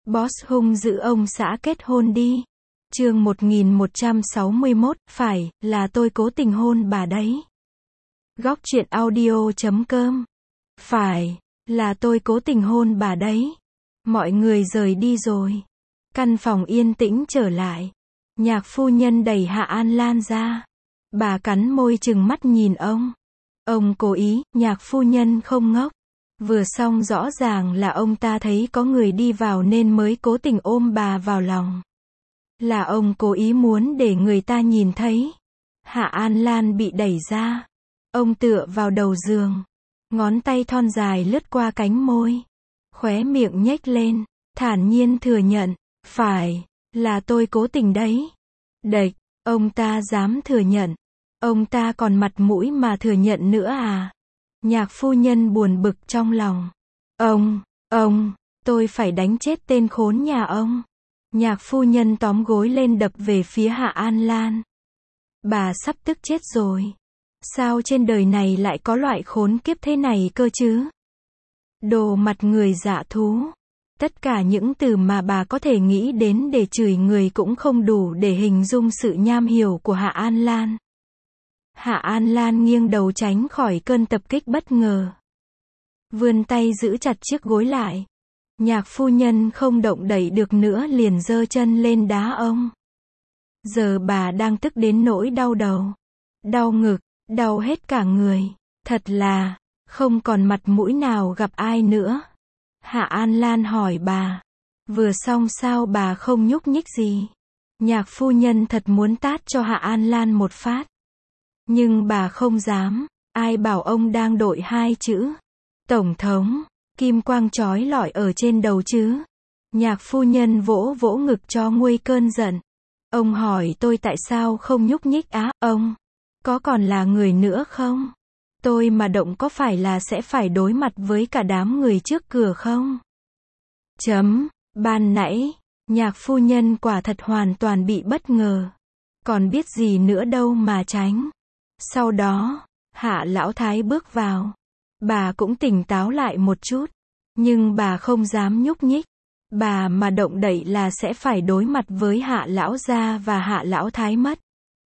Boss hung dữ ông xã kết hôn đi. Chương 1161, phải, là tôi cố tình hôn bà đấy. Góc truyện audio.com. Phải, là tôi cố tình hôn bà đấy. Mọi người rời đi rồi. Căn phòng yên tĩnh trở lại. Nhạc phu nhân đẩy Hạ An Lan ra. Bà cắn môi trừng mắt nhìn ông. Ông cố ý, nhạc phu nhân không ngốc. Vừa xong rõ ràng là ông ta thấy có người đi vào nên mới cố tình ôm bà vào lòng. Là ông cố ý muốn để người ta nhìn thấy. Hạ An Lan bị đẩy ra. Ông tựa vào đầu giường. Ngón tay thon dài lướt qua cánh môi. Khóe miệng nhếch lên. Thản nhiên thừa nhận. Phải, là tôi cố tình đấy. Đệch, ông ta dám thừa nhận. Ông ta còn mặt mũi mà thừa nhận nữa à? Nhạc phu nhân buồn bực trong lòng. Ông, tôi phải đánh chết tên khốn nhà ông. Nhạc phu nhân tóm gối lên đập về phía Hạ An Lan. Bà sắp tức chết rồi. Sao trên đời này lại có loại khốn kiếp thế này cơ chứ? Đồ mặt người dạ thú. Tất cả những từ mà bà có thể nghĩ đến để chửi người cũng không đủ để hình dung sự nham hiểm của Hạ An Lan. Hạ An Lan nghiêng đầu tránh khỏi cơn tập kích bất ngờ. Vươn tay giữ chặt chiếc gối lại. Nhạc phu nhân không động đậy được nữa liền giơ chân lên đá ông. Giờ bà đang tức đến nỗi đau đầu, đau ngực, đau hết cả người. Thật là, không còn mặt mũi nào gặp ai nữa. Hạ An Lan hỏi bà. Vừa xong sao bà không nhúc nhích gì? Nhạc phu nhân thật muốn tát cho Hạ An Lan một phát. Nhưng bà không dám. Ai bảo ông đang đội hai chữ Tổng thống, kim quang chói lọi ở trên đầu chứ? Nhạc phu nhân vỗ vỗ ngực cho nguôi cơn giận. Ông hỏi tôi tại sao không nhúc nhích á? Ông có còn là người nữa không? Tôi mà động có phải là sẽ phải đối mặt với cả đám người trước cửa không? Ban nãy, nhạc phu nhân quả thật hoàn toàn bị bất ngờ. Còn biết gì nữa đâu mà tránh. Sau đó, Hạ Lão Thái bước vào. Bà cũng tỉnh táo lại một chút. Nhưng bà không dám nhúc nhích. Bà mà động đậy là sẽ phải đối mặt với Hạ Lão gia và Hạ Lão Thái mất.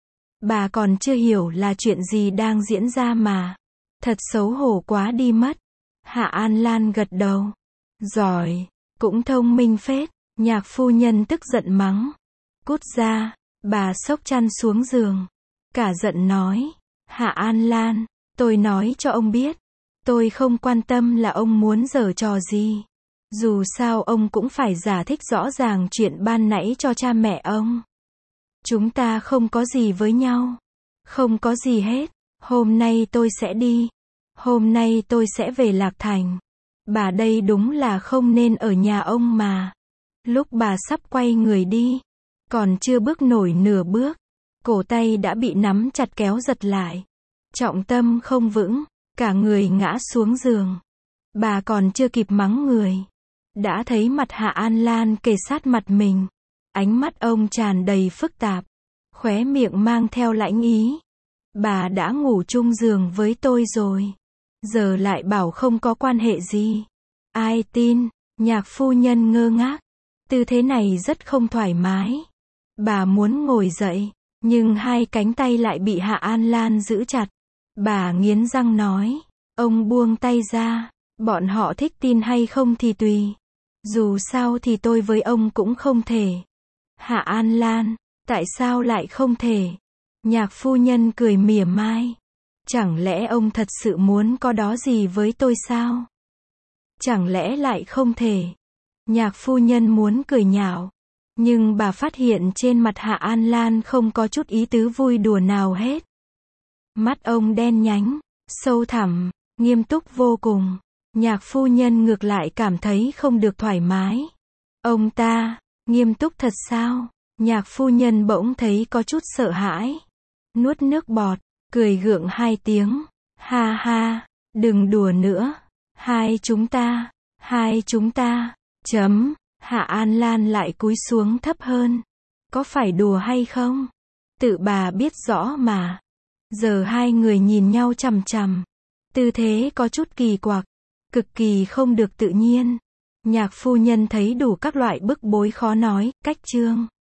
Bà còn chưa hiểu là chuyện gì đang diễn ra mà. Thật xấu hổ quá đi mất. Hạ An Lan gật đầu. Giỏi, cũng thông minh phết. Nhạc phu nhân tức giận mắng. Cút ra. Bà xốc chăn xuống giường. Cả giận nói. Hạ An Lan, tôi nói cho ông biết. Tôi không quan tâm là ông muốn giở trò gì. Dù sao ông cũng phải giải thích rõ ràng chuyện ban nãy cho cha mẹ ông. Chúng ta không có gì với nhau. Không có gì hết. Hôm nay tôi sẽ đi. Hôm nay tôi sẽ về Lạc Thành. Bà đây đúng là không nên ở nhà ông mà. Lúc bà sắp quay người đi, còn chưa bước nổi nửa bước, cổ tay đã bị nắm chặt kéo giật lại. Trọng tâm không vững, cả người ngã xuống giường. Bà còn chưa kịp mắng người, đã thấy mặt Hạ An Lan kề sát mặt mình. Ánh mắt ông tràn đầy phức tạp, khóe miệng mang theo lãnh ý. Bà đã ngủ chung giường với tôi rồi. Giờ lại bảo không có quan hệ gì. Ai tin? Nhạc phu nhân ngơ ngác. Tư thế này rất không thoải mái. Bà muốn ngồi dậy, nhưng hai cánh tay lại bị Hạ An Lan giữ chặt. Bà nghiến răng nói. Ông buông tay ra. Bọn họ thích tin hay không thì tùy. Dù sao thì tôi với ông cũng không thể. Hạ An Lan, tại sao lại không thể? Nhạc phu nhân cười mỉa mai. Chẳng lẽ ông thật sự muốn có đó gì với tôi sao? Chẳng lẽ lại không thể? Nhạc phu nhân muốn cười nhạo. Nhưng bà phát hiện trên mặt Hạ An Lan không có chút ý tứ vui đùa nào hết. Mắt ông đen nhánh, sâu thẳm, nghiêm túc vô cùng. Nhạc phu nhân ngược lại cảm thấy không được thoải mái. Ông ta, nghiêm túc thật sao? Nhạc phu nhân bỗng thấy có chút sợ hãi. Nuốt nước bọt, cười gượng hai tiếng. Ha ha, đừng đùa nữa. Hai chúng ta. Hạ An Lan lại cúi xuống thấp hơn. Có phải đùa hay không? Tự bà biết rõ mà. Giờ hai người nhìn nhau chằm chằm. Tư thế có chút kỳ quặc, cực kỳ không được tự nhiên. Nhạc phu nhân thấy đủ các loại bức bối khó nói, cách chương.